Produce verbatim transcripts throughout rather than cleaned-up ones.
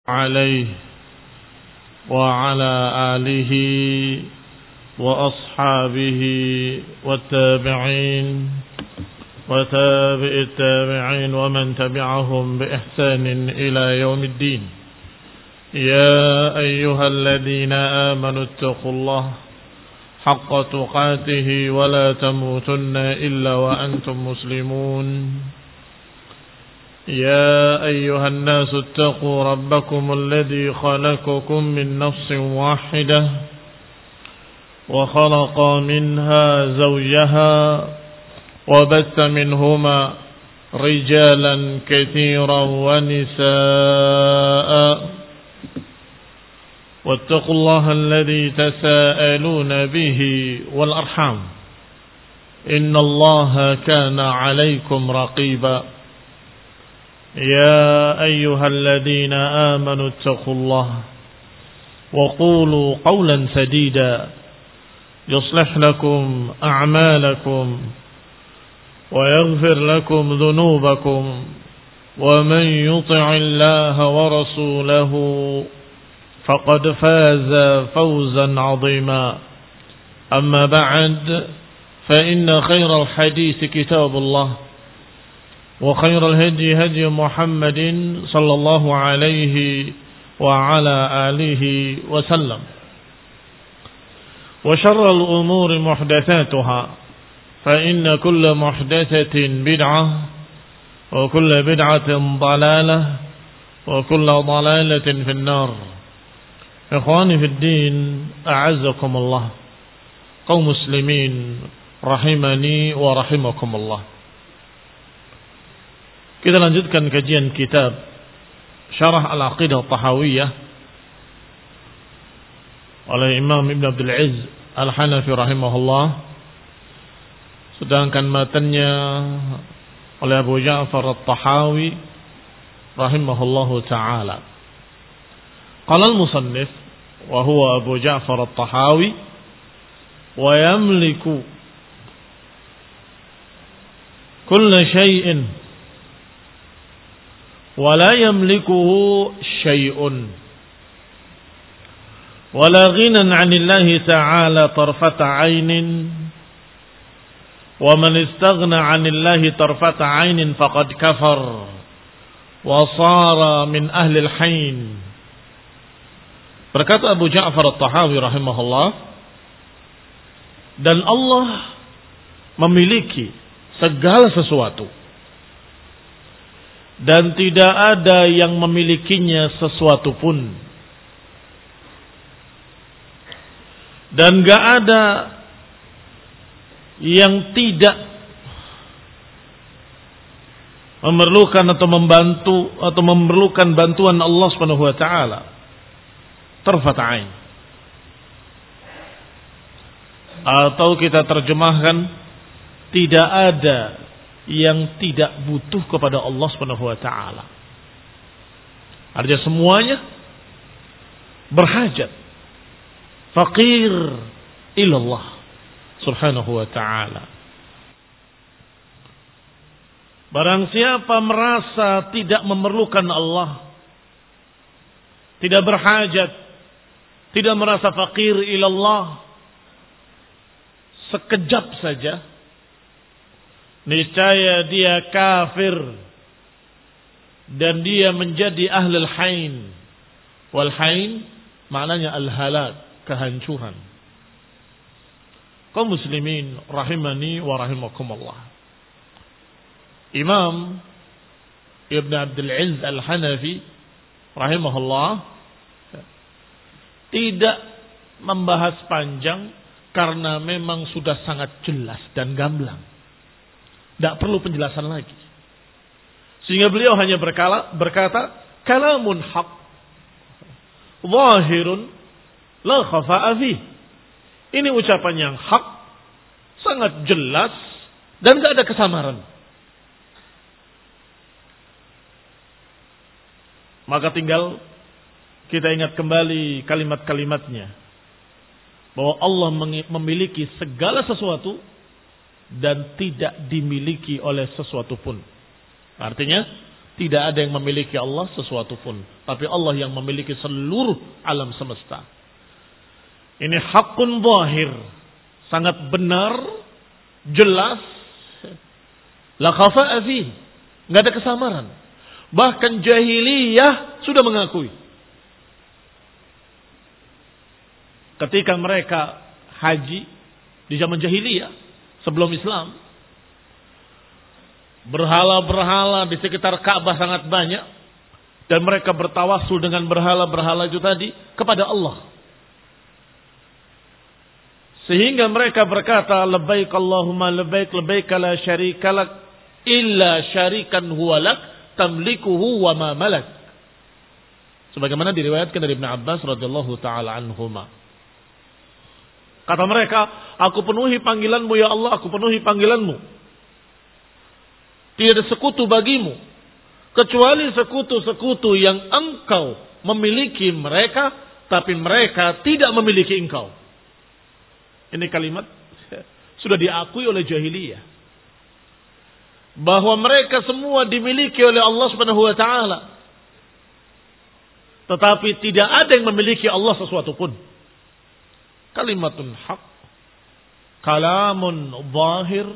عليه وعلى آله وأصحابه والتابعين وتابع التابعين ومن تبعهم بإحسان إلى يوم الدين. يا أيها الذين آمنوا اتقوا الله حق تقاته ولا تموتن إلا وأنتم مسلمون. يا أيها الناس اتقوا ربكم الذي خلقكم من نفس واحدة وخلق منها زوجها وبث منهما رجالا كثيرا ونساء واتقوا الله الذي تساءلون به والأرحام إن الله كان عليكم رقيبا. يا أيها الذين آمنوا اتقوا الله وقولوا قولا سديدا يصلح لكم أعمالكم ويغفر لكم ذنوبكم ومن يطع الله ورسوله فقد فاز فوزا عظيما. أما بعد فإن خير الحديث كتاب الله وخير الهدي هدي محمد صلى الله عليه وعلى آله وسلم وشر الأمور محدثاتها فإن كل محدثة بدعة وكل بدعة ضلالة وكل ضلالة في النار. إخواني في الدين أعزكم الله قوم مسلمين rahimani wa rahimakumullah. Kita lanjutkan kajian kitab Syarah Al-Aqidah Tahawiyah oleh Imam Ibn Abdul Aziz Al-Hanafi rahimahullah, sedangkan matanya oleh Abu Ja'far At-Tahawi rahimahullahu ta'ala. Qala al-musannif wa huwa Abu Ja'far At-Tahawi wa yamliku kulla shay'in ولا يملكه شيء ولا غنى عن الله تعالى طرفة عين ومن استغنى عن الله طرفة عين فقد كفر وصار من أهل الحين. Berkata Abu Ja'far At-Tahawi rahimahullah, dan Allah memiliki segala sesuatu dan tidak ada yang memilikinya sesuatu pun, dan gak ada yang tidak memerlukan atau membantu atau memerlukan bantuan Allah Subhanahu wa taala tarfat ain, atau kita terjemahkan tidak ada yang tidak butuh kepada Allah Subhanahu wa taala. Artinya semuanya berhajat, faqir ila Allah Subhanahu wa taala. Barang siapa merasa tidak memerlukan Allah, tidak berhajat, tidak merasa faqir ila Allah, sekejap saja niscaya dia kafir dan dia menjadi ahlul hain. Wal hain maknanya al-halak, kehancuran. Kaum muslimin rahimani wa rahimakumullah. Imam Ibn Abdul Aziz Al-Hanafi rahimahullah tidak membahas panjang karena memang sudah sangat jelas dan gamblang. Tidak perlu penjelasan lagi. Sehingga beliau hanya berkala, berkata, kalamun haq, zahirun, la khafa'a fih. Ini ucapan yang hak, sangat jelas, dan tidak ada kesamaran. Maka tinggal kita ingat kembali kalimat-kalimatnya. Bahwa Allah memiliki segala sesuatu dan tidak dimiliki oleh sesuatu pun. Artinya Tidak ada yang memiliki Allah sesuatu pun. Tapi Allah yang memiliki seluruh alam semesta. Ini hakun zahir. Sangat benar. Jelas. La khafa'a fihi. Nggak ada kesamaran. Bahkan jahiliyah sudah mengakui. Ketika mereka haji di zaman jahiliyah sebelum Islam, berhala-berhala di sekitar Ka'bah sangat banyak dan mereka bertawassul dengan berhala-berhala itu tadi kepada Allah. Sehingga mereka berkata, labbaik Allahumma labbaik labbaik la syarika lak illa syarikan huwa lak tamlikuhu wa ma malak. Sebagaimana diriwayatkan dari Ibnu Abbas radhiyallahu taala anhuma. Kata mereka, aku penuhi panggilanmu ya Allah, aku penuhi panggilanmu. Tidak ada sekutu bagimu kecuali sekutu-sekutu yang engkau memiliki mereka, tapi mereka tidak memiliki engkau. Ini kalimat sudah diakui oleh jahiliyah. Bahwa mereka semua dimiliki oleh Allah Subhanahu wa taala. Tetapi tidak ada yang memiliki Allah sesuatu pun. Kalimatun haq. Kalamun zahir.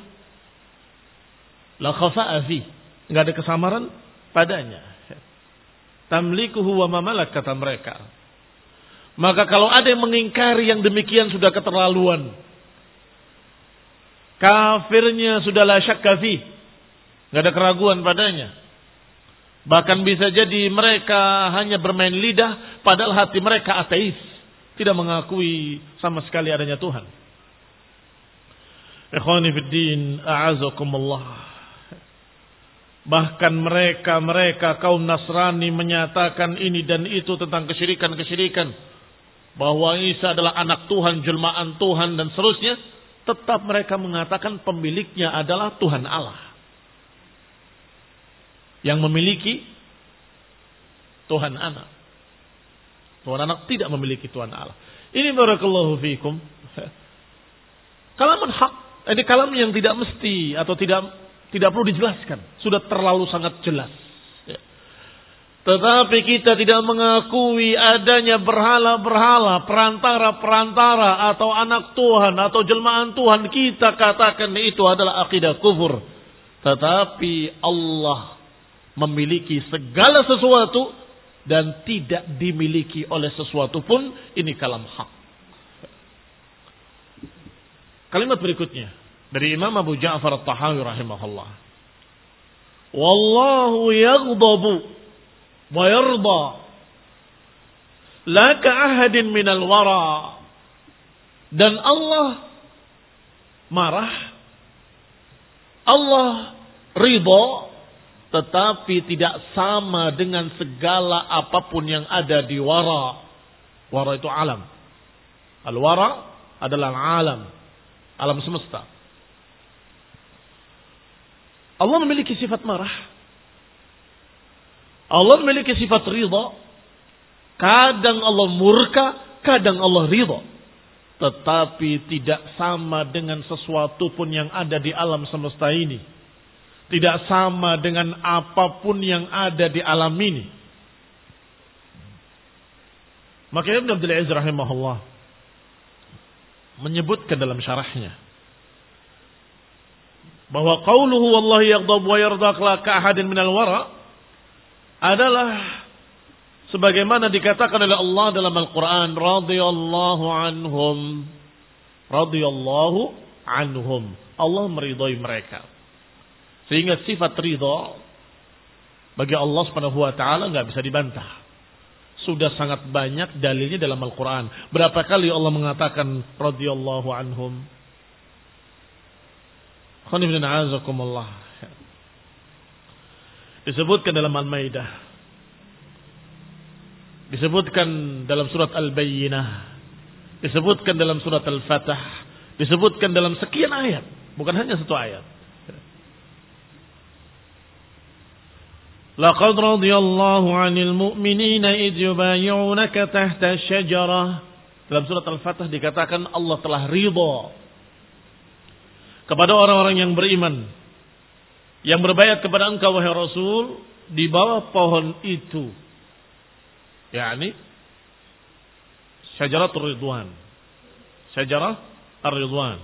La khafa'a fi. Enggak ada kesamaran padanya. Tamlikuhu wa ma malak, kata mereka. Maka kalau ada yang mengingkari yang demikian sudah keterlaluan. Kafirnya sudah la syakka fi. Enggak ada keraguan padanya. Bahkan bisa jadi mereka hanya bermain lidah padahal hati mereka ateis, tidak mengakui sama sekali adanya Tuhan. Ikhwani fid din, a'azakumullah. Bahkan mereka-mereka kaum Nasrani menyatakan ini dan itu tentang kesyirikan-kesyirikan. Bahwa Isa adalah anak Tuhan, jelmaan Tuhan dan seterusnya. Tetap mereka mengatakan pemiliknya adalah Tuhan Allah. Yang memiliki Tuhan anak. Tuhan anak tidak memiliki Tuhan Allah. Ini barakallahu fikum. Kalamun hak. Ini kalam yang tidak mesti atau tidak tidak perlu dijelaskan. Sudah terlalu sangat jelas. Tetapi kita tidak mengakui adanya berhala-berhala, perantara-perantara atau anak Tuhan atau jelmaan Tuhan. Kita katakan itu adalah akidah kufur. Tetapi Allah memiliki segala sesuatu dan tidak dimiliki oleh sesuatu pun. Ini kalam hak. Kalimat berikutnya dari Imam Abu Ja'far At-Tahawi rahimahullah. Wallahu yaghdabu wa yarda la ka'ahadin minal wara. Dan Allah marah, Allah ridha, tetapi tidak sama dengan segala apapun yang ada di wara. Wara itu alam. Al-wara adalah alam, alam semesta. Allah memiliki sifat marah. Allah memiliki sifat ridha. Kadang Allah murka, kadang Allah ridha. Tetapi tidak sama dengan sesuatu pun yang ada di alam semesta ini. Tidak sama dengan apapun yang ada di alam ini. Maka Ibn Abdul Aziz rahimahullah menyebutkan dalam syarahnya bahwa qauluhu wallahi yaghdab wa yardaq la ka'ahadin minal wara adalah sebagaimana dikatakan oleh Allah dalam Al-Quran, radhiyallahu anhum, radhiyallahu anhum, Allah meridhai mereka. Sehingga sifat ridha bagi Allah Subhanahu wa taala enggak bisa dibantah. Sudah sangat banyak dalilnya dalam Al-Quran. Berapa kali Allah mengatakan radhiyallahu anhum? Disebutkan dalam Al-Maidah, disebutkan dalam surat Al-Bayyinah, disebutkan dalam surat Al-Fatah, disebutkan dalam sekian ayat, bukan hanya satu ayat. Laqad radiyallahu 'anil mu'minina idh yubayyi'unaka tahta asy-syajarah. Dalam surat Al-Fatah dikatakan Allah telah ridha kepada orang-orang yang beriman yang berbayat kepada engkau wahai Rasul di bawah pohon itu, yakni syajaratul ridwan, syajarah ar-ridwan.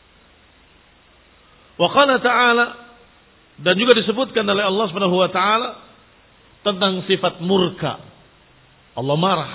Wa qala ta'ala, dan juga disebutkan oleh Allah Subhanahu wa taala tentang sifat murka. Allah marah.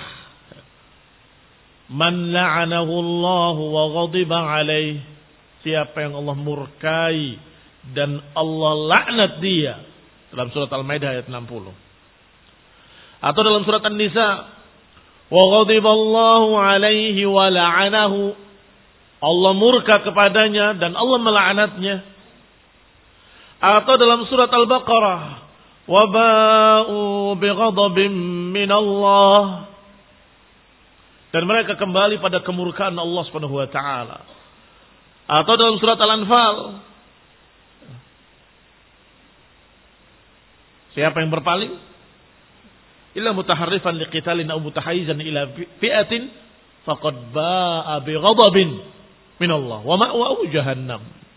Man la'anahu Allah wa ghadiba alaih. Siapa yang Allah murkai dan Allah laknat dia. Dalam surat Al-Maidah ayat enam puluh. Atau dalam surat An-Nisa, wa ghadiballahu alaihi wa la'anahu. Allah murka kepadanya dan Allah melaknatnya. Atau dalam surat Al-Baqarah, wa ba'u bighadabin min Allah. Dan mereka kembali pada kemurkaan Allah Subhanahu wa taala. Atau dalam surat Al-Anfal, siapa yang berpaling? Illa mutaharrifan liqitalin aw mutahayyizan ila fi'atin faqad ba'a bighadabin min Allah wa ma'wahu jahannam.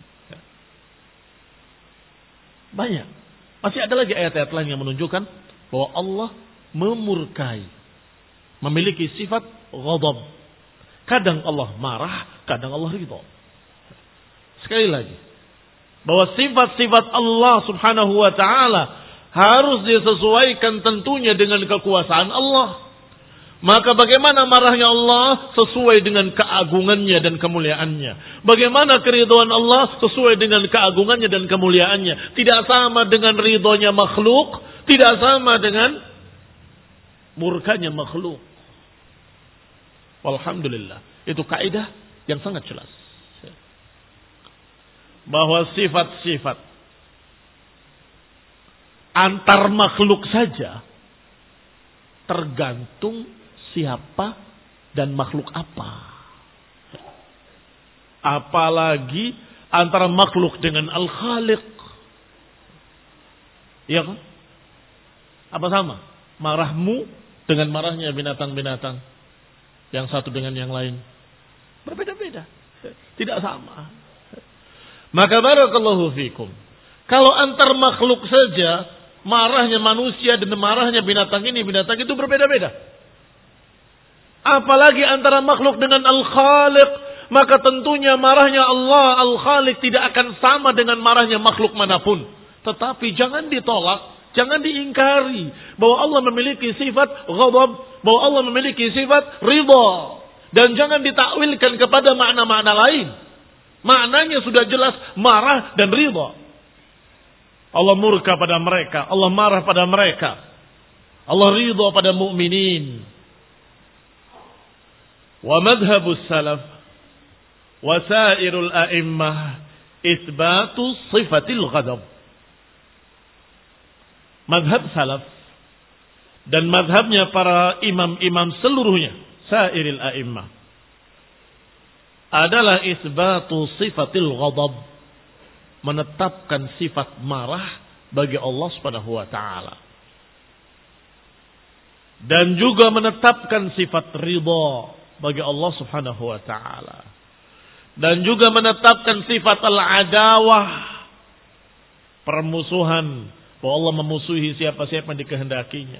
Banyak. Masih ada lagi ayat-ayat lain yang menunjukkan bahwa Allah memurkai, memiliki sifat ghadab. Kadang Allah marah, kadang Allah ridha. Sekali lagi, bahwa sifat-sifat Allah Subhanahu wa taala harus disesuaikan tentunya dengan kekuasaan Allah. Maka bagaimana marahnya Allah sesuai dengan keagungannya dan kemuliaannya. Bagaimana keridhaan Allah sesuai dengan keagungannya dan kemuliaannya. Tidak sama dengan ridhonya makhluk, tidak sama dengan murkanya makhluk. Alhamdulillah, itu kaidah yang sangat jelas. Bahwa sifat-sifat antar makhluk saja tergantung siapa dan makhluk apa. Apalagi antara makhluk dengan Al-Khaliq. Iya kan? Apa sama? Marahmu dengan marahnya binatang-binatang. Yang satu dengan yang lain. Berbeda-beda. Tidak sama. Maka barakallahu fikum. Kalau antar makhluk saja, marahnya manusia dan marahnya binatang ini, binatang itu berbeda-beda. Apalagi antara makhluk dengan Al-Khaliq. Maka tentunya marahnya Allah Al-Khaliq tidak akan sama dengan marahnya makhluk manapun. Tetapi jangan ditolak, jangan diingkari bahwa Allah memiliki sifat ghadab, bahwa Allah memiliki sifat ridha. Dan jangan ditakwilkan kepada makna-makna lain. Maknanya sudah jelas marah dan ridha. Allah murka pada mereka, Allah marah pada mereka. Allah ridha pada mukminin. Wa madhhabus salaf wa sairul a'immah itsbatu sifatil ghadab. Madhab salaf dan madhabnya para imam-imam seluruhnya, sairil a'immah, adalah itsbatu sifatil ghadab, menetapkan sifat marah bagi Allah Subhanahu wa taala. Dan juga menetapkan sifat ridha bagi Allah Subhanahu wa taala. Dan juga menetapkan sifat al-adawah, permusuhan, bahwa Allah memusuhi siapa-siapa yang dikehendakinya.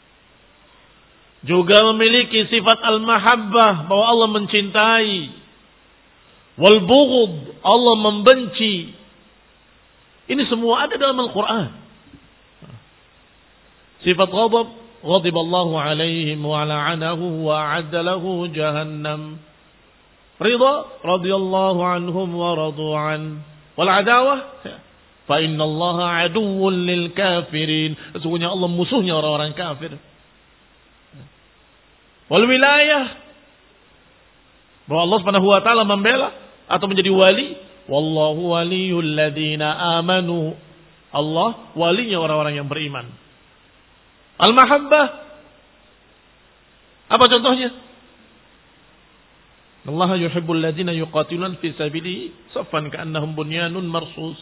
Juga memiliki sifat al-mahabbah, bahwa Allah mencintai. Wal bughd, Allah membenci. Ini semua ada dalam Al-Quran. Sifat ghadab, ghadiballahu alaihim wa la'anahu wa a'adda lahu jahannam. Ridha, radiyallahu anhum wa radu an. Wal adawah, fa inna allaha aduwwun lil kafirin. Sesungguhnya Allah musuhnya orang-orang kafir. Wal wilayah, bahwa Allah Subhanahu wa taala membela atau menjadi wali. Wallahu waliyul ladzina amanu. Allah walinya orang-orang yang beriman. Al-mahabbah, apa contohnya? Allah yuhibbul ladzina yuqatiluna fi sabilihi saffan ka'annahum bunyanun marsus.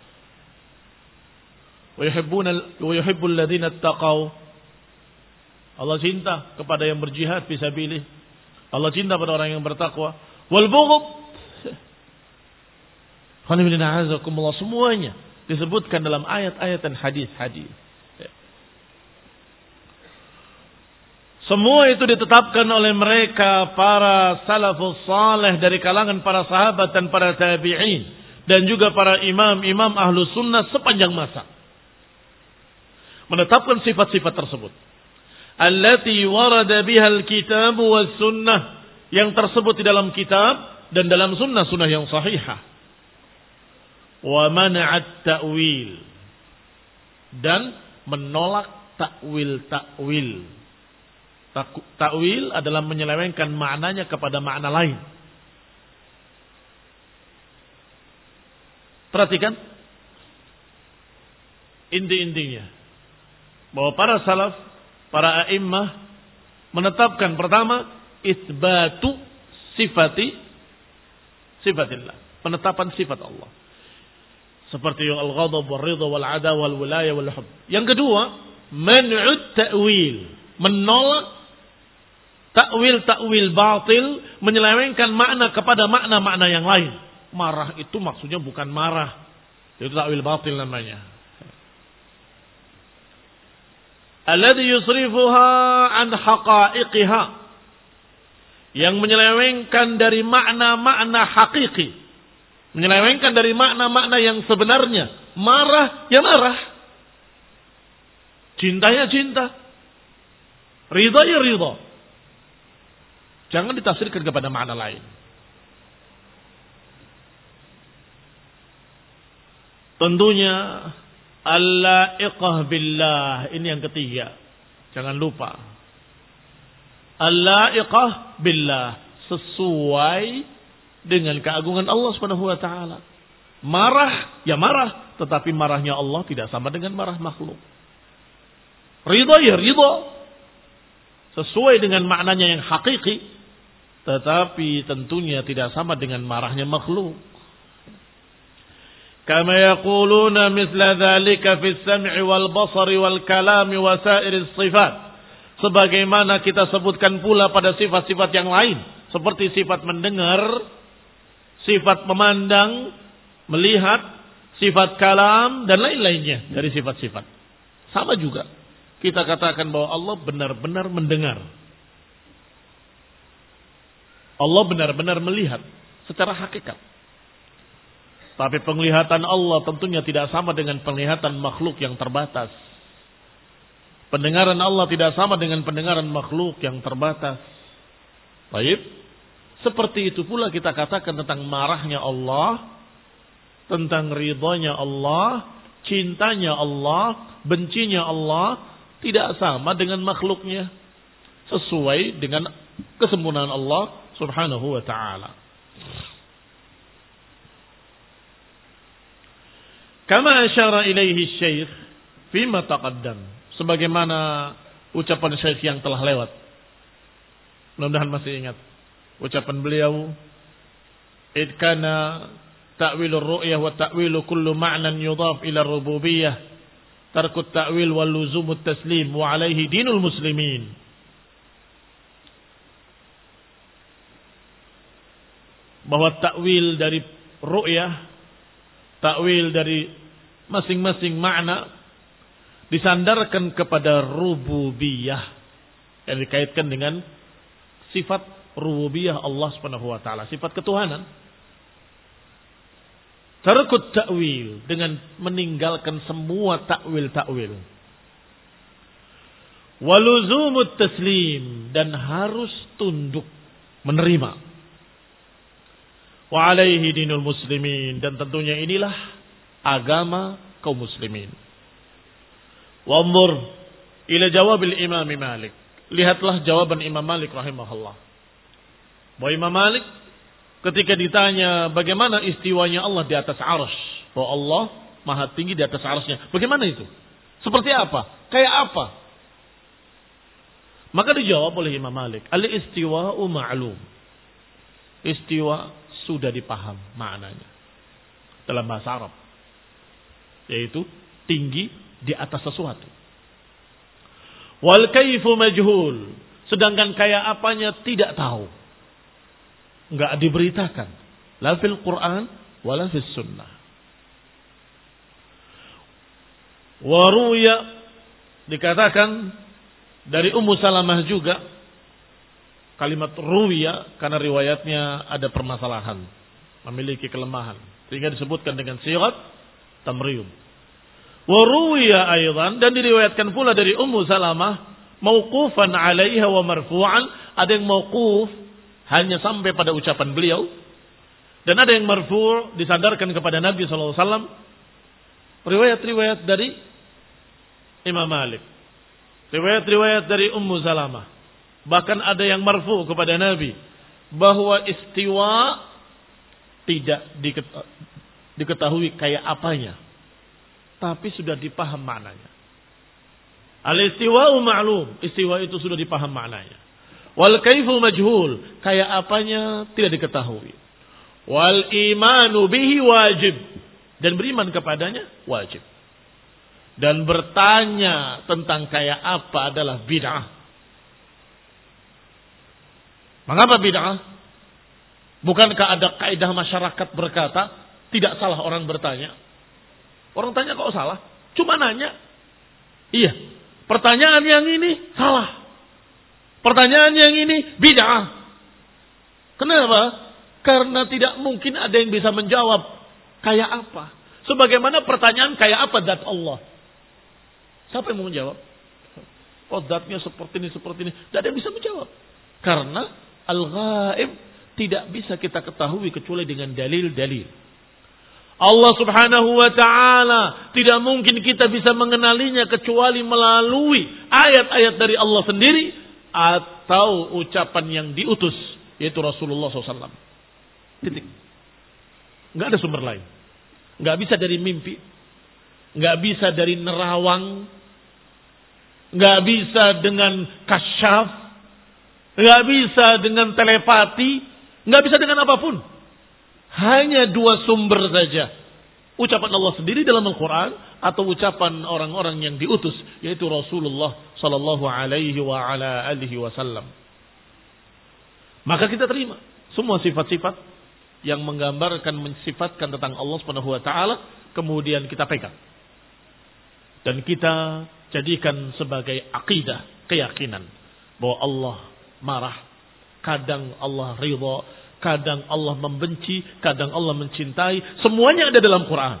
Wa yuhibbuna wa yuhibbul ladzina ittaqaw. Allah cinta kepada yang berjihad fi sabilihi. Allah cinta pada orang yang bertakwa. Wal bughd, semuanya disebutkan dalam ayat-ayat dan hadis-hadis. Semua itu ditetapkan oleh mereka para salafus saleh dari kalangan para sahabat dan para tabi'in. Dan juga para imam-imam ahlu sunnah sepanjang masa. Menetapkan sifat-sifat tersebut. Allati warada bihal kitab was sunnah. Yang tersebut di dalam kitab dan dalam sunnah-sunnah yang sahihah. Wa mana'at ta'wil. Dan menolak takwil-takwil. Takwil adalah menyelewengkan maknanya kepada makna lain. Perhatikan inti-intinya bahwa para salaf, para a'immah menetapkan pertama itsbatu sifati sifatillah, penetapan sifat Allah. Seperti al-ghadab wal-ridha wal-'ada wal-wilaya wal-hubb. Yang kedua, man'ut ta'wil, menolak takwil-takwil batil, menyelewengkan makna kepada makna-makna yang lain. Marah itu maksudnya bukan marah. Itu takwil batil namanya. Alladhi yusrifuha an haqa'iqiha. Yang menyelewengkan dari makna-makna hakiki. Menyelewengkan dari makna-makna yang sebenarnya. Marah, ya marah. Cinta ya cinta. Ridha ya ridha. Jangan ditafsirkan kepada makna lain. Tentunya al-la'iqah billah. Ini yang ketiga. Jangan lupa. Al-la'iqah billah. Sesuai dengan keagungan Allah subhanahu wa ta'ala. Marah, ya marah. Tetapi marahnya Allah tidak sama dengan marah makhluk. Ridha ya ridha. Sesuai dengan maknanya yang hakiki. Tetapi tentunya tidak sama dengan marahnya makhluk. Kama yaquluna misla dzalika fis sam'i wal basari wal kalami wa sa'iris sifat. Sebagaimana kita sebutkan pula pada sifat-sifat yang lain. Seperti sifat mendengar, sifat memandang, melihat, sifat kalam, dan lain-lainnya dari sifat-sifat. Sama juga. Kita katakan bahwa Allah benar-benar mendengar. Allah benar-benar melihat secara hakikat. Tapi penglihatan Allah tentunya tidak sama dengan penglihatan makhluk yang terbatas. Pendengaran Allah tidak sama dengan pendengaran makhluk yang terbatas. Baik. Seperti itu pula kita katakan tentang marahnya Allah, tentang ridhonya Allah, cintanya Allah, bencinya Allah, tidak sama dengan makhluknya. Sesuai dengan kesempurnaan Allah subhanahu wa ta'ala. Kama asyara ilaihi syekh fima taqaddam. Sebagaimana ucapan syekh yang telah lewat. Mudah-mudahan masih ingat. Ucapan beliau, id kana ta'wilur ru'yah wa ta'wilu kullu ma'nan yudhaf ila rububiyyah. Tarkut ta'wil wal luzumut taslim wa alaihi dinul muslimin. Bahwa takwil dari ru'yah, takwil dari masing-masing makna disandarkan kepada rububiyah yang dikaitkan dengan sifat rububiyah Allah Subhanahu wa taala, sifat ketuhanan. Tarkut takwil dengan meninggalkan semua takwil-takwil. Waluzumut taslim dan harus tunduk menerima. Wa alaihi dinul muslimin dan tentunya inilah agama kaum muslimin. Wa anzur ila jawabil Imam Malik. Lihatlah jawaban Imam Malik rahimahullah. Bahwa Imam Malik ketika ditanya bagaimana istiwanya Allah di atas arsy, bahwa Allah maha tinggi di atas arsy-Nya. Bagaimana itu? Seperti apa? Kayak apa? Maka dijawab oleh Imam Malik, al-istiwa'u ma'lum. Istiwa sudah dipaham maknanya dalam bahasa Arab, yaitu tinggi di atas sesuatu. Wal kaifu majhul, sedangkan kayak apanya tidak tahu, enggak diberitakan, la fil Quran wala fis sunnah. Wa ruya, dikatakan Dari Ummu Salamah juga kalimat ruwiya karena riwayatnya ada permasalahan, memiliki kelemahan, sehingga disebutkan dengan sigat tamriyun. Wa ruwiya aidan, dan diriwayatkan pula dari Ummu Salamah mauqufan 'alaiha wa marfu'an, ada yang mauquf hanya sampai pada ucapan beliau, dan ada yang marfu' disandarkan kepada Nabi sallallahu alaihi wasallam. Riwayat-riwayat dari Imam Malik, riwayat-riwayat dari Ummu Salamah, bahkan ada yang marfu' kepada Nabi bahwa istiwa tidak diketahui kayak apanya, tapi sudah dipaham maknanya. Al-istiwa'u ma'lum, istiwa itu sudah dipaham maknanya. Wal kaifu majhul, kayak apanya tidak diketahui. Wal imanu bihi wajib, dan beriman kepadanya wajib. Dan bertanya tentang kayak apa adalah bid'ah. Mengapa bid'ah? Bukankah ada kaidah masyarakat berkata tidak salah orang bertanya? Orang tanya kok salah? Cuma nanya. Iya. Pertanyaan yang ini salah. Pertanyaan yang ini bid'ah. Kenapa? Karena tidak mungkin ada yang bisa menjawab kayak apa. Sebagaimana pertanyaan kayak apa zat Allah. Siapa yang mau menjawab? Oh, zatnya seperti ini, seperti ini. Tidak ada yang bisa menjawab. Karena al-ghaib tidak bisa kita ketahui kecuali dengan dalil-dalil. Allah subhanahu wa ta'ala tidak mungkin kita bisa mengenalinya kecuali melalui ayat-ayat dari Allah sendiri atau ucapan yang diutus, yaitu Rasulullah shallallahu alaihi wasallam. Titik. Nggak ada sumber lain. Nggak bisa dari mimpi. Nggak bisa dari nerawang. Nggak bisa dengan kasyaf. Nggak bisa dengan telepati. Nggak bisa dengan apapun. Hanya dua sumber saja. Ucapan Allah sendiri dalam Al-Quran atau ucapan orang-orang yang diutus, yaitu Rasulullah sallallahu alaihi wa ala alihi wasallam. Maka kita terima semua sifat-sifat yang menggambarkan, mensifatkan tentang Allah Subhanahu wa taala, kemudian kita pegang dan kita jadikan sebagai akidah, keyakinan bahwa Allah marah, kadang Allah ridha, kadang Allah membenci, kadang Allah mencintai. Semuanya ada dalam Quran.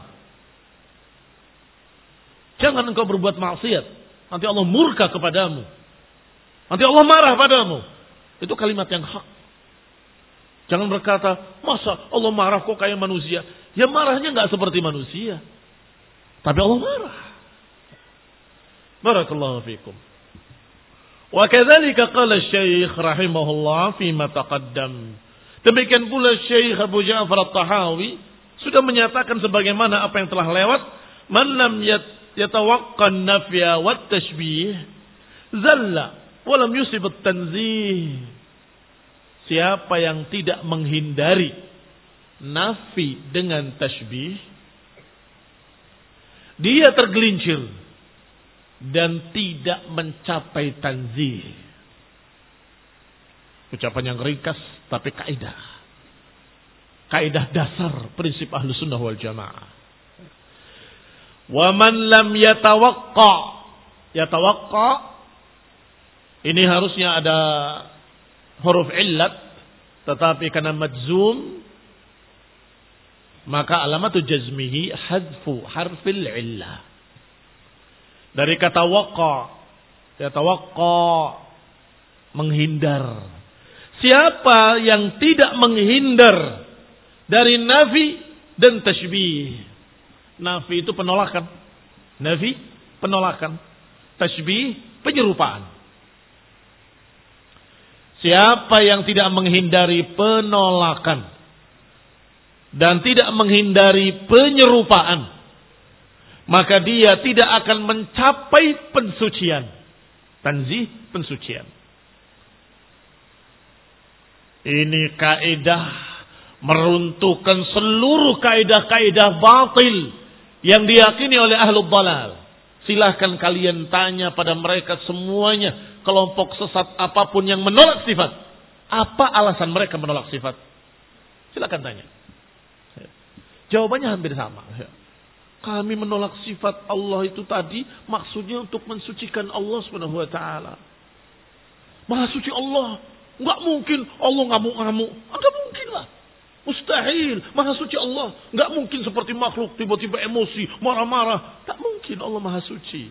Jangan engkau berbuat maksiat, nanti Allah murka kepadamu, nanti Allah marah padamu. Itu kalimat yang hak. Jangan berkata, masa Allah marah kok kayak manusia? Ya marahnya nggak seperti manusia, tapi Allah marah. Barakallahu fikum. Wa kadzalika qala Syekh rahimahullah fi ma taqaddam. Demikian pula Syekh Abu Ja'far At-Tahawi sudah menyatakan sebagaimana apa yang telah lewat, man lam yatawaqqan nafya wat tashbih zalla wa lam yusib at-tanzih. Siapa yang tidak menghindari nafi dengan tashbih, dia tergelincir dan tidak mencapai tanzih. Ucapan yang ringkas tapi kaidah. Kaidah dasar prinsip ahlu sunnah wal jamaah. Wa man lam yatawaqqa. Yatawaqqa ini harusnya ada huruf illat, tetapi karena majzum maka alamatu jazmihi hadfu harfil illah. Dari kata waqqa, yatawaqqa menghindar. Siapa yang tidak menghindar dari nafi dan tashbih. Nafi itu penolakan. Nafi penolakan. Tashbih penyerupaan. Siapa yang tidak menghindari penolakan dan tidak menghindari penyerupaan, maka dia tidak akan mencapai pensucian. Tanzih, pensucian. Ini kaidah meruntuhkan seluruh kaidah-kaidah batil yang diyakini oleh ahlul dalal. Silahkan kalian tanya pada mereka semuanya, kelompok sesat apapun yang menolak sifat, apa alasan mereka menolak sifat? Silahkan tanya. Jawabannya hampir sama. Kami menolak sifat Allah itu tadi maksudnya untuk mensucikan Allah Subhanahu wa taala. Maha suci Allah. Enggak mungkin Allah ngamuk-ngamuk. Enggak mungkin lah. Mustahil. Maha suci Allah. Enggak mungkin seperti makhluk tiba-tiba emosi, marah-marah. Tak mungkin Allah maha suci.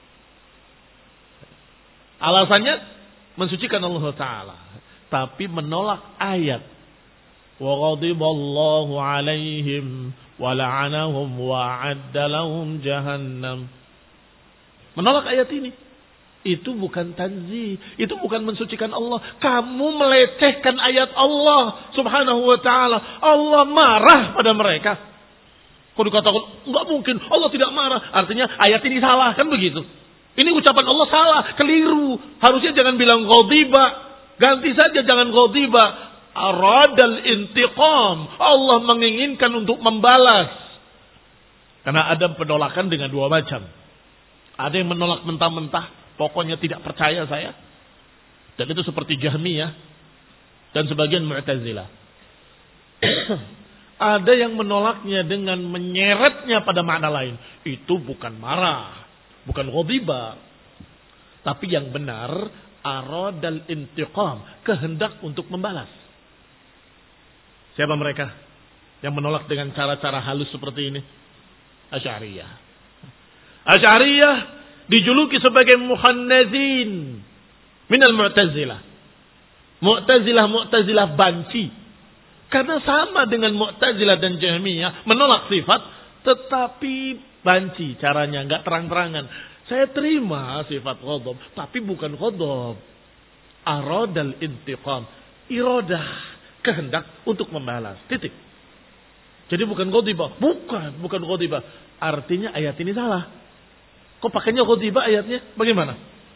Alasannya mensucikan Allah Ta'ala. Tapi menolak ayat. Wa ghadiballahu alaihim wa la'anahum wa a'adda lahum jahannam. Menolak ayat ini. Itu bukan tanzih. Itu bukan mensucikan Allah. Kamu melecehkan ayat Allah subhanahu wa ta'ala. Allah marah pada mereka. Kalau dikatakan, enggak mungkin. Allah tidak marah. Artinya ayat ini salah. Kan begitu. Ini ucapan Allah salah. Keliru. Harusnya jangan bilang ghadiba. Ganti saja jangan ghadiba. Aradal intiqam. Allah menginginkan untuk membalas. Karena ada penolakan dengan dua macam. Ada yang menolak mentah-mentah. Pokoknya tidak percaya saya. Dan itu seperti Jahmiyah. Dan sebagian Mu'tazilah. Ada yang menolaknya dengan menyeretnya pada makna lain. Itu bukan marah. Bukan ghadiba. Tapi yang benar. Aradal intiqam. Kehendak untuk membalas. Siapa mereka? Yang menolak dengan cara-cara halus seperti ini? Asy'ariyah. Asy'ariyah dijuluki sebagai muhannazin minal mu'tazilah. Mu'tazilah, mu'tazilah banci. Karena sama dengan mu'tazilah dan jahmiyah. Menolak sifat. Tetapi banci caranya. Enggak terang-terangan. Saya terima sifat ghadab. Tapi bukan ghadab. Aradal intiqam. Iradah. Kehendak untuk membalas. Titik. Jadi bukan ghadibah. Bukan. Bukan ghadibah. Artinya ayat ini salah. Kok pakainya ghadibah ayatnya? Bagaimana?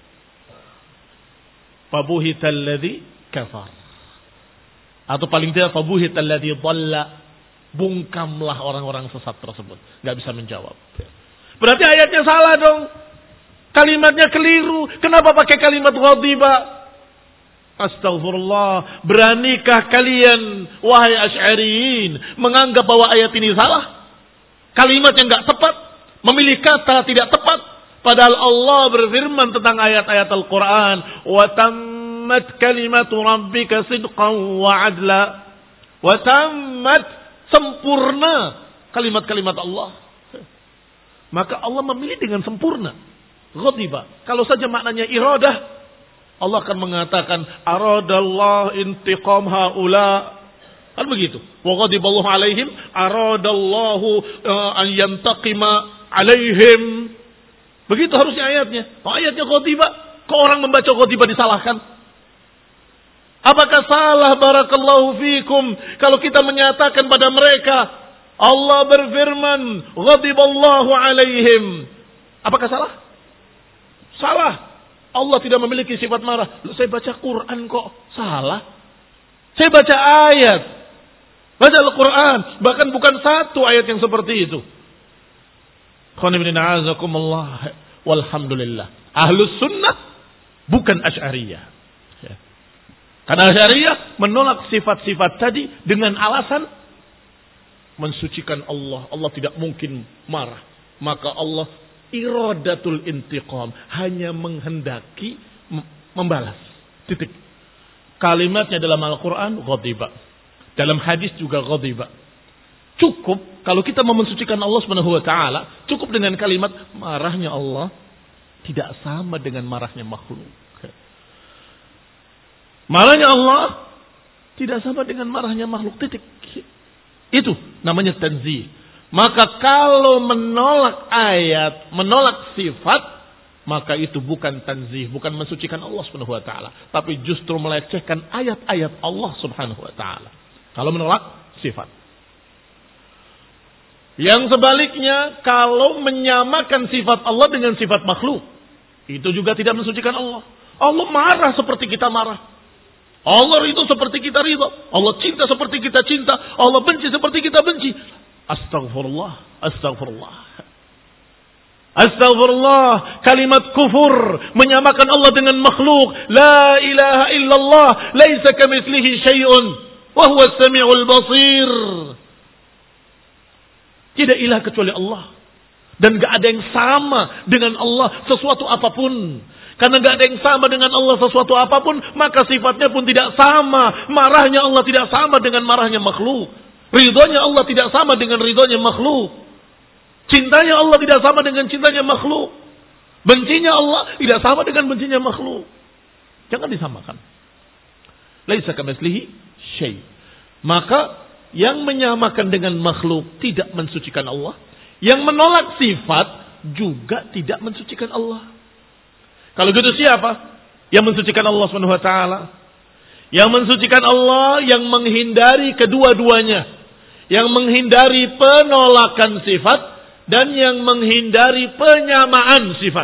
Fabuhital ladzi kafar. Atau paling tidak fabuhital ladzi dhalla. Bungkamlah orang-orang sesat tersebut. Enggak bisa menjawab. Berarti ayatnya salah dong. Kalimatnya keliru. Kenapa pakai kalimat ghadibah? Astagfirullah. Beranikah kalian wahai Asy'ariyin menganggap bahwa ayat ini salah? Kalimat yang enggak tepat, memilih kata tidak tepat. Padahal Allah berfirman tentang ayat-ayat Al-Quran. Wa tammat kalimatu rabbika sidqan wa adla. Wa tammat, sempurna kalimat-kalimat Allah. Maka Allah memilih dengan sempurna. Ghadiba. Kalau saja maknanya iradah, Allah akan mengatakan aradallah intiqam haula. Kan begitu. Wa ghadiballahu alaihim aradallahu an yantaqima alaihim. Begitu harusnya ayatnya. Oh, ayatnya ghadibah. Kok orang membaca ghadibah disalahkan? Apakah salah barakallahu fikum kalau kita menyatakan pada mereka Allah berfirman ghadiballahu alaihim? Apakah salah? Salah. Allah tidak memiliki sifat marah. Loh, saya baca Quran kok salah? Saya baca ayat. Baca Al-Quran. Bahkan bukan satu ayat yang seperti itu. Walhamdulillah. Ahlus sunnah bukan Asy'ariyah. Ya. Karena Asy'ariyah menolak sifat-sifat tadi dengan alasan mensucikan Allah. Allah tidak mungkin marah. Maka Allah iradatul intiqam. Hanya menghendaki membalas. Titik. Kalimatnya dalam Al-Quran ghadiba. Dalam hadis juga ghadiba. Cukup kalau kita mau mensucikan Allah Subhanahu wa taala, cukup dengan kalimat marahnya Allah tidak sama dengan marahnya makhluk. Marahnya Allah tidak sama dengan marahnya makhluk. Titik. Itu namanya tanzih. Maka kalau menolak ayat, menolak sifat, maka itu bukan tanzih, bukan mensucikan Allah Subhanahu wa taala, tapi justru melecehkan ayat-ayat Allah Subhanahu wa taala. Kalau menolak sifat. Yang sebaliknya, kalau menyamakan sifat Allah dengan sifat makhluk, itu juga tidak mensucikan Allah. Allah marah seperti kita marah. Allah itu seperti kita ridha. Allah cinta seperti kita cinta. Allah benci seperti kita benci. Astagfirullah. Astagfirullah. Astagfirullah. Kalimat kufur. Menyamakan Allah dengan makhluk. La ilaha illallah. Laisa kamitslihi syai'un. Wa huwa as-sami'ul basir. Tidak ilah kecuali Allah. Dan gak ada yang sama dengan Allah sesuatu apapun. Karena nggak ada yang sama dengan Allah sesuatu apapun, maka sifatnya pun tidak sama. Marahnya Allah tidak sama dengan marahnya makhluk. Ridhonya Allah tidak sama dengan ridhonya makhluk. Cintanya Allah tidak sama dengan cintanya makhluk. Bencinya Allah tidak sama dengan bencinya makhluk. Jangan disamakan. Laisa kamitslihi syai'. Maka yang menyamakan dengan makhluk tidak mensucikan Allah. Yang menolak sifat juga tidak mensucikan Allah. Kalau gitu siapa yang mensucikan Allah Subhanahu wa taala? Yang mensucikan Allah yang menghindari kedua-duanya, yang menghindari penolakan sifat dan yang menghindari penyamaan sifat.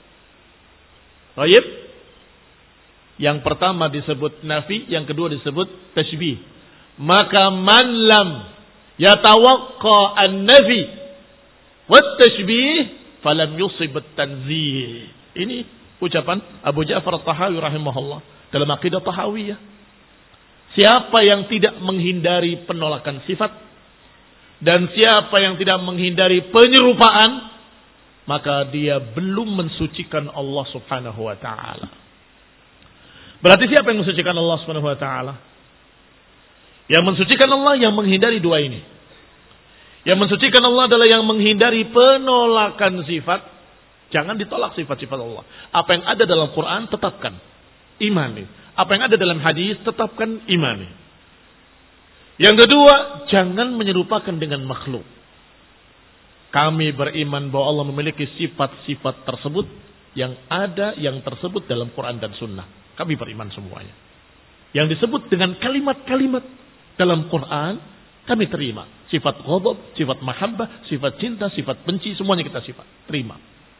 Baik. Yang pertama disebut nafi, yang kedua disebut tashbih. Maka man lam yatawaqqa an-nafi wat tashbih falam yusib at-tanzih. Ini ucapan Abu Ja'far At-Tahawi rahimahullah dalam Aqidah Tahawiyah. Siapa yang tidak menghindari penolakan sifat dan siapa yang tidak menghindari penyerupaan, maka dia belum mensucikan Allah Subhanahu wa taala. Berarti siapa yang mensucikan Allah Subhanahu wa taala? Yang mensucikan Allah yang menghindari dua ini. Yang mensucikan Allah adalah yang menghindari penolakan sifat. Jangan ditolak sifat-sifat Allah. Apa yang ada dalam Quran, tetapkan. Imani. Apa yang ada dalam hadis, tetapkan imani. Yang kedua, jangan menyerupakan dengan makhluk. Kami beriman bahwa Allah memiliki sifat-sifat tersebut yang ada, yang tersebut dalam Quran dan Sunnah. Kami beriman semuanya. Yang disebut dengan kalimat-kalimat dalam Quran, kami terima. Sifat ghadab, sifat mahabbah, sifat cinta, sifat benci, semuanya kita sifat. Terima.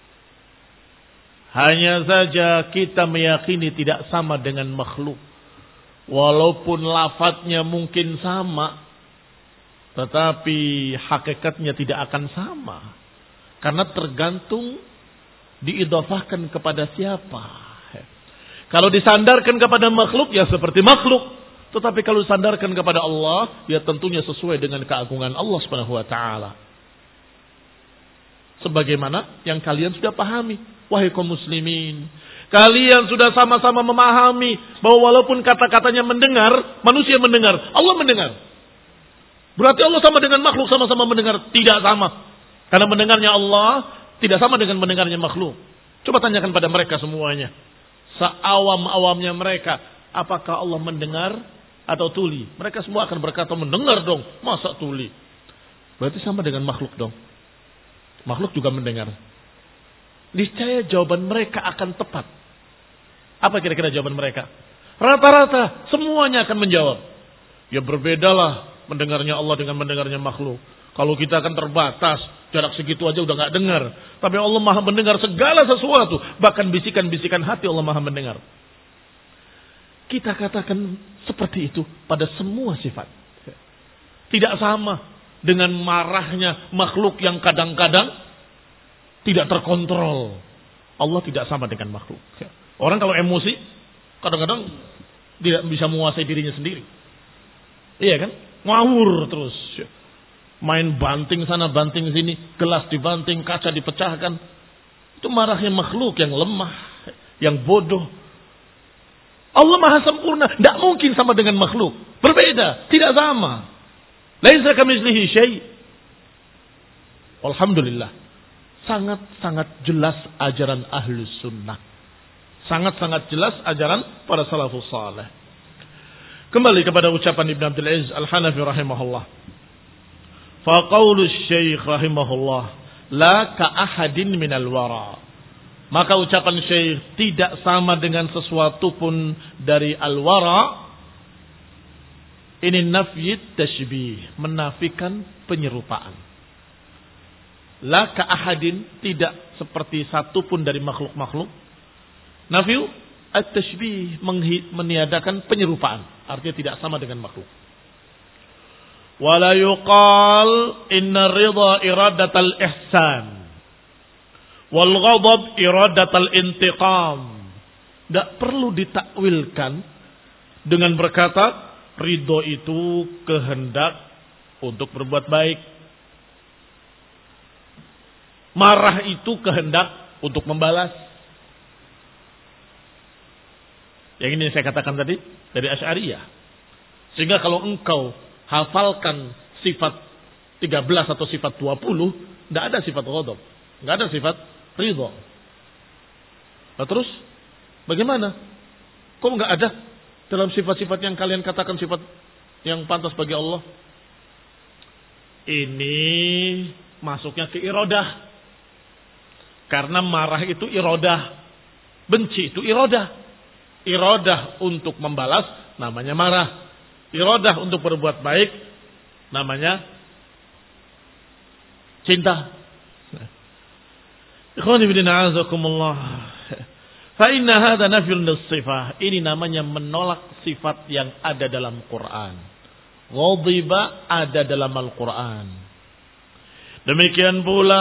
Hanya saja kita meyakini tidak sama dengan makhluk. Walaupun lafadznya mungkin sama, tetapi hakikatnya tidak akan sama. Karena tergantung diidhafahkan kepada siapa. Kalau disandarkan kepada makhluk, ya seperti makhluk. Tetapi kalau disandarkan kepada Allah, ya tentunya sesuai dengan keagungan Allah Subhanahu wa taala. Sebagaimana yang kalian sudah pahami. Wahai kaum muslimin, kalian sudah sama-sama memahami bahwa walaupun kata-katanya mendengar, manusia mendengar, Allah mendengar. Berarti Allah sama dengan makhluk sama-sama mendengar? Tidak sama. Karena mendengarnya Allah tidak sama dengan mendengarnya makhluk. Coba tanyakan pada mereka semuanya. Seawam-awamnya mereka, apakah Allah mendengar atau tuli? Mereka semua akan berkata mendengar dong, masa tuli? Berarti sama dengan makhluk dong. Makhluk juga mendengar. Niscaya jawaban mereka akan tepat. Apa kira-kira jawaban mereka? Rata-rata semuanya akan menjawab. Ya berbedalah mendengarnya Allah dengan mendengarnya makhluk. Kalau kita akan terbatas, jarak segitu aja udah gak dengar. Tapi Allah maha mendengar segala sesuatu. Bahkan bisikan-bisikan hati Allah maha mendengar. Kita katakan seperti itu pada semua sifat. Tidak sama dengan marahnya makhluk yang kadang-kadang tidak terkontrol. Allah tidak sama dengan makhluk. Orang kalau emosi, kadang-kadang tidak bisa menguasai dirinya sendiri. Iya kan? Ngawur terus. Main banting sana, banting sini. Gelas dibanting, kaca dipecahkan. Itu marahnya makhluk yang lemah, yang bodoh. Allah maha sempurna. Tidak mungkin sama dengan makhluk. Berbeda. Tidak sama. Laisa kamitslihi syai'. Alhamdulillah. Sangat-sangat jelas ajaran Ahlus Sunnah. Sangat-sangat jelas ajaran para salafus saleh. Kembali kepada ucapan Ibn Abdul Aziz Al-Hanafi rahimahullah. Faqaulu Syekh rahimahullah, la ka'ahadin minal wara. Maka ucapan Syekh tidak sama dengan sesuatu pun dari al-wara. Ini nafyit tashbih, menafikan penyerupaan. La ka'ahadin, tidak seperti satu pun dari makhluk-makhluk. Nafyu at-tashbih, meniadakan penyerupaan. Artinya tidak sama dengan makhluk. Wala yuqal inna ridha iradatal ihsan. Wal ghadab iradatal intiqam. Tidak perlu ditakwilkan dengan berkata ridho itu kehendak untuk berbuat baik. Marah itu kehendak untuk membalas. Yang ini saya katakan tadi dari Asy'ariyah. Sehingga kalau engkau hafalkan sifat tiga belas atau sifat dua puluh, tidak ada sifat ghadab, tidak ada sifat ridha. Nah, terus bagaimana? Kok nggak ada dalam sifat-sifat yang kalian katakan sifat yang pantas bagi Allah? Ini masuknya ke iradah. Karena marah itu iradah, benci itu iradah. Iradah untuk membalas namanya marah. Iradah untuk berbuat baik namanya cinta. Ikhwani fillah azakumullah. Fa inna hadza nafyun lis-sifah. Ini namanya menolak sifat yang ada dalam Quran. Ghadiba ada dalam Al-Quran. Demikian pula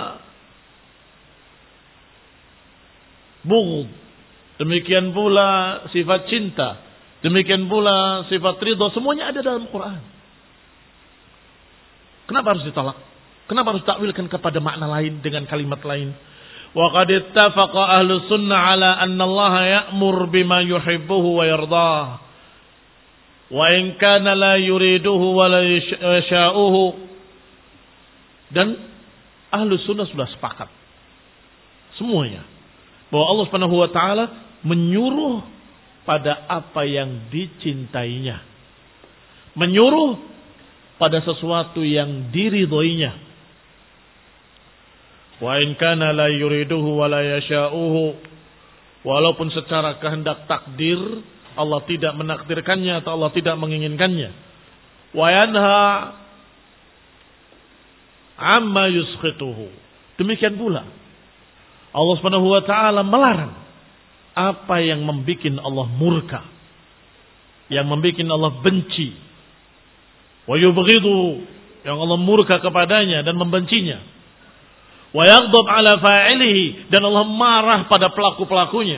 bughd. Demikian pula sifat cinta. Demikian pula sifat ridha. Semuanya ada dalam Quran. Kenapa harus ditolak? Kenapa harus takwilkan kepada makna lain dengan kalimat lain? Wa qad ittafaqa ahlus sunnah ala anna Allah ya'mur bima yuhibbuhu wa yardah. Wa in kana la yuriduhu wa la yasha'uhu. Dan ahlus sunnah sudah sepakat semuanya bahwa Allah Subhanahu wa taala menyuruh pada apa yang dicintainya. Menyuruh pada sesuatu yang diridhoinya. Wa in kana la yuriduhu wa la yasha'uhu. Walaupun secara kehendak takdir Allah tidak menakdirkannya atau Allah tidak menginginkannya. Wa yanha amma yuskhituhu. Demikian pula Allah Subhanahu wa taala melarang apa yang membuat Allah murka, yang membuat Allah benci. Wa yubghidu, yang Allah murka kepadanya dan membencinya. Wa yaghdab ala fa'ilihi, dan Allah marah pada pelaku-pelakunya.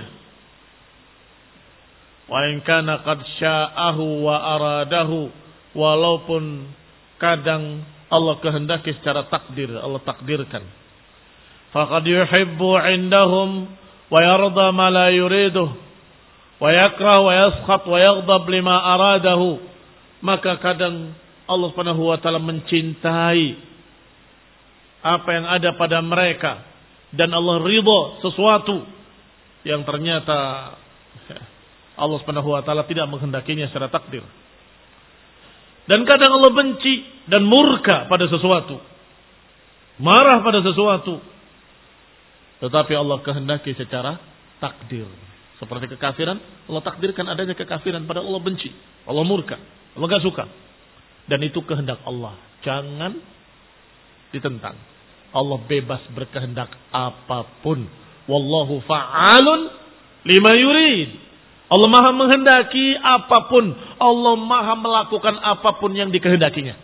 Wa in kana qad sya'ahu wa aradahu, walaupun kadang Allah kehendaki secara takdir, Allah takdirkan. Faqad yuhibbu 'indahum wa yarda ma la yuriduh wa yakrah wa yaskhat wa yaghdab lima aradahu. Maka kadang Allah Subhanahu wa taala mencintai apa yang ada pada mereka dan Allah ridha sesuatu yang ternyata Allah Subhanahu wa taala tidak menghendakinya secara takdir. Dan kadang Allah benci dan murka pada sesuatu, marah pada sesuatu, tetapi Allah kehendaki secara takdir. Seperti kekafiran, Allah takdirkan adanya kekafiran, pada Allah benci, Allah murka, Allah gak suka. Dan itu kehendak Allah, jangan ditentang. Allah bebas berkehendak apapun. Wallahu fa'alun lima yurid. Allah maha menghendaki apapun. Allah maha melakukan apapun yang dikehendakinya.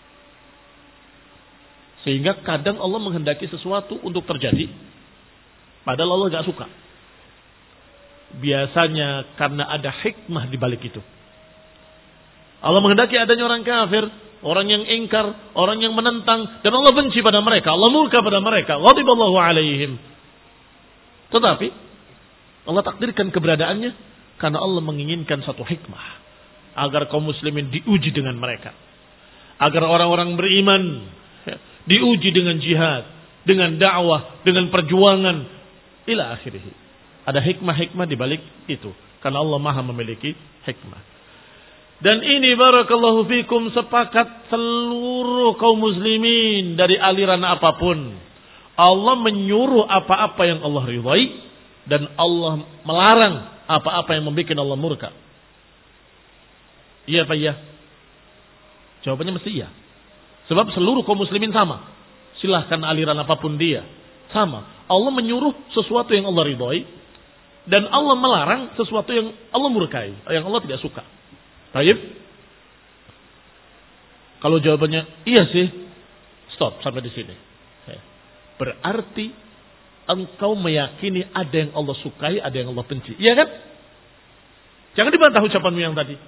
Sehingga kadang Allah menghendaki sesuatu untuk terjadi, padahal Allah gak suka. Biasanya karena ada hikmah di balik itu. Allah menghendaki adanya orang kafir, orang yang ingkar, orang yang menentang, dan Allah benci pada mereka, Allah murka pada mereka, ghadiballahu alaihim. Tetapi Allah takdirkan keberadaannya karena Allah menginginkan satu hikmah, agar kaum muslimin diuji dengan mereka, agar orang-orang beriman diuji dengan jihad, dengan dakwah, dengan perjuangan, ila akhirih. Ada hikmah-hikmah di balik itu, karena Allah maha memiliki hikmah. Dan ini barakallahu fikum sepakat seluruh kaum muslimin dari aliran apapun. Allah menyuruh apa-apa yang Allah ridhai, dan Allah melarang apa-apa yang membuat Allah murka. Iya apa iya? Jawabannya mesti iya. Sebab seluruh kaum muslimin sama. Silahkan aliran apapun dia, sama. Allah menyuruh sesuatu yang Allah ridhai, dan Allah melarang sesuatu yang Allah murkai, yang Allah tidak suka. Baik. Kalau jawabannya iya sih, stop sampai di sini. Berarti engkau meyakini ada yang Allah sukai, ada yang Allah benci. Iya kan? Jangan dibantah ucapanmu yang tadi.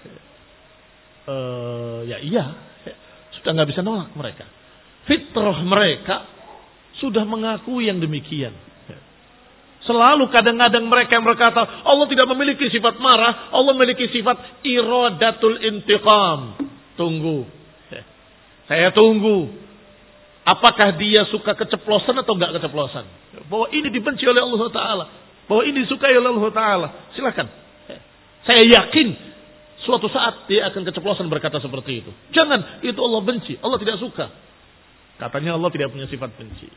Uh, ya iya, sudah nggak bisa nolak mereka. Fitrah mereka sudah mengakui yang demikian. Selalu kadang-kadang mereka yang berkata, Allah tidak memiliki sifat marah, Allah memiliki sifat iradatul intiqam. Tunggu. Saya tunggu. Apakah dia suka keceplosan atau enggak keceplosan? Bahwa ini dibenci oleh Allah Ta'ala. Bahwa ini disukai oleh Allah Ta'ala. Silakan. Saya yakin suatu saat dia akan keceplosan berkata seperti itu. Jangan, itu Allah benci. Allah tidak suka. Katanya Allah tidak punya sifat benci.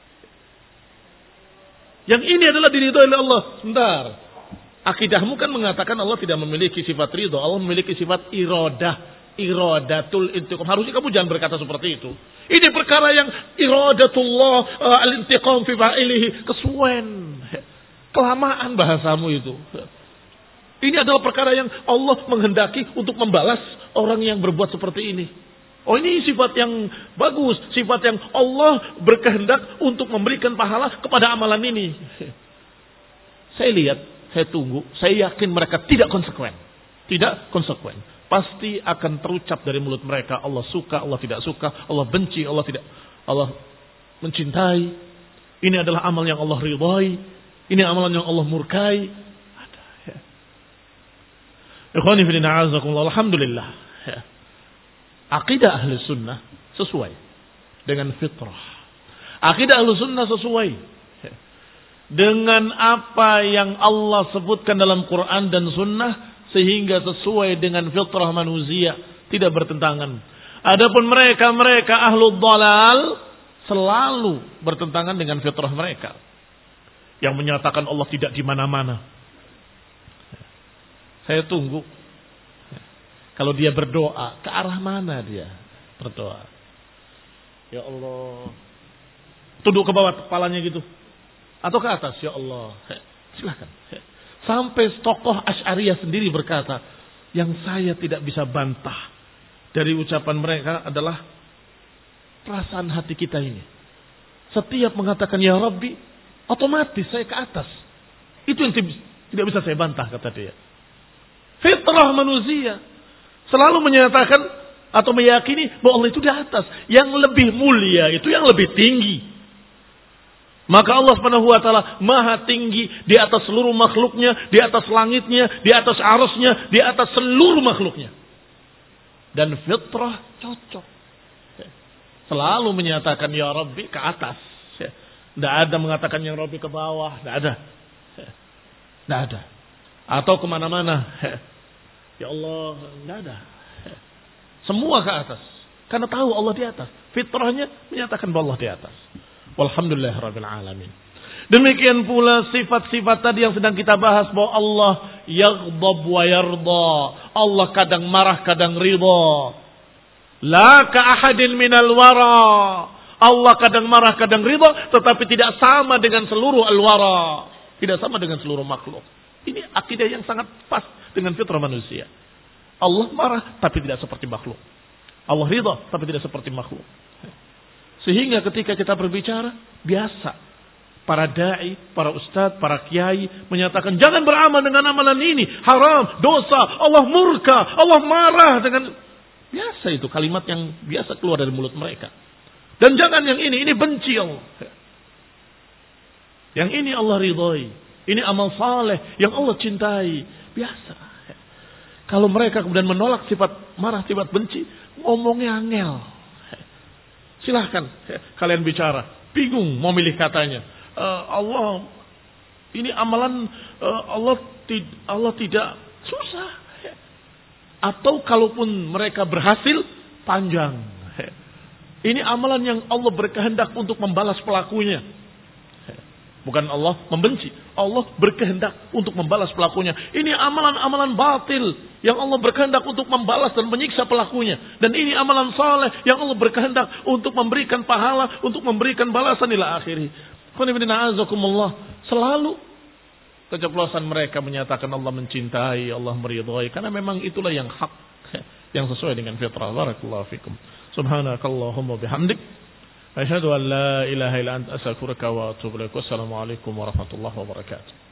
Yang ini adalah diridhoi oleh Allah. Sebentar. Akidahmu kan mengatakan Allah tidak memiliki sifat ridho. Allah memiliki sifat iradah. Iradatul intiqam. Harusnya kamu jangan berkata seperti itu. Ini perkara yang iradatullah uh, al-intiqam fi fa'ilihi. Kesuwen. Kelamaan bahasamu itu. Ini adalah perkara yang Allah menghendaki untuk membalas orang yang berbuat seperti ini. Oh, ini sifat yang bagus. Sifat yang Allah berkehendak untuk memberikan pahala kepada amalan ini. Saya lihat, saya tunggu, saya yakin mereka tidak konsekuen. Tidak konsekuen. Pasti akan terucap dari mulut mereka. Allah suka, Allah tidak suka. Allah benci, Allah tidak. Allah mencintai. Ini adalah amal yang Allah ridhai. Ini amalan yang Allah murkai. Ada. Ya. Ikhwani fillah, a'azakumullah. Alhamdulillah. Ya. Akidah ahli sunnah sesuai dengan fitrah. Akidah ahli sunnah sesuai ya, dengan apa yang Allah sebutkan dalam Quran dan sunnah, sehingga sesuai dengan fitrah manusia, tidak bertentangan. Adapun mereka-mereka ahlul dhalal selalu bertentangan dengan fitrah mereka, yang menyatakan Allah tidak di mana-mana. Saya tunggu. Kalau dia berdoa, ke arah mana dia berdoa? Ya Allah. Tunduk ke bawah kepalanya gitu. Atau ke atas, ya Allah. Silakan. Sampai tokoh Asy'ariyah sendiri berkata, yang saya tidak bisa bantah dari ucapan mereka adalah perasaan hati kita ini. Setiap mengatakan ya Rabbi, otomatis saya ke atas. Itu yang tidak bisa saya bantah, kata dia. Fitrah manusia selalu menyatakan atau meyakini bahwa Allah itu di atas. Yang lebih mulia itu yang lebih tinggi. Maka Allah Subhanahu wa taala maha tinggi di atas seluruh makhluknya, di atas langitnya, di atas arasnya, di atas seluruh makhluknya. Dan fitrah cocok. Selalu menyatakan ya Rabbi ke atas. Tidak ada mengatakan ya Rabbi ke bawah. Tidak ada. Tidak ada. Atau kemana-mana. Ya Allah, tidak ada. Semua ke atas. Karena tahu Allah di atas. Fitrahnya menyatakan bahwa Allah di atas. Walhamdulillah Rabbil Alamin. Demikian pula sifat-sifat tadi yang sedang kita bahas, bahwa Allah yaghdab wa yarda. Allah kadang marah, kadang ridha. La ka ahadin minal wara. Allah kadang marah, kadang ridha, tetapi tidak sama dengan seluruh al-wara. Tidak sama dengan seluruh makhluk. Ini akidah yang sangat pas dengan fitrah manusia. Allah marah tapi tidak seperti makhluk. Allah ridha tapi tidak seperti makhluk. Sehingga ketika kita berbicara, biasa para dai, para ustadz, para kiai menyatakan jangan beramal dengan amalan ini, haram, dosa, Allah murka, Allah marah dengan, biasa itu kalimat yang biasa keluar dari mulut mereka. Dan jangan yang ini, ini benci Allah. Yang ini Allah ridhai. Ini amal saleh yang Allah cintai. Biasa. Kalau mereka kemudian menolak sifat marah, sifat benci, ngomongnya angel. Silahkan kalian bicara. Bingung mau milih katanya. Uh, Allah, ini amalan uh, Allah, ti, Allah tidak susah. Atau kalaupun mereka berhasil, panjang. Ini amalan yang Allah berkehendak untuk membalas pelakunya. Bukan Allah membenci. Allah berkehendak untuk membalas pelakunya. Ini amalan-amalan batil yang Allah berkehendak untuk membalas dan menyiksa pelakunya. Dan ini amalan saleh yang Allah berkehendak untuk memberikan pahala, untuk memberikan balasan ila akhirih. Selalu keceplosan mereka menyatakan Allah mencintai, Allah meridhai. Karena memang itulah yang hak, yang sesuai dengan fitrah. Barakallahu fikum. Subhanakallahumma bihamdik. Asyhadu an la ilaha illa anta astaghfiruka wa atubu ilaik. Wassalamu alaikum warahmatullahi wabarakatuh.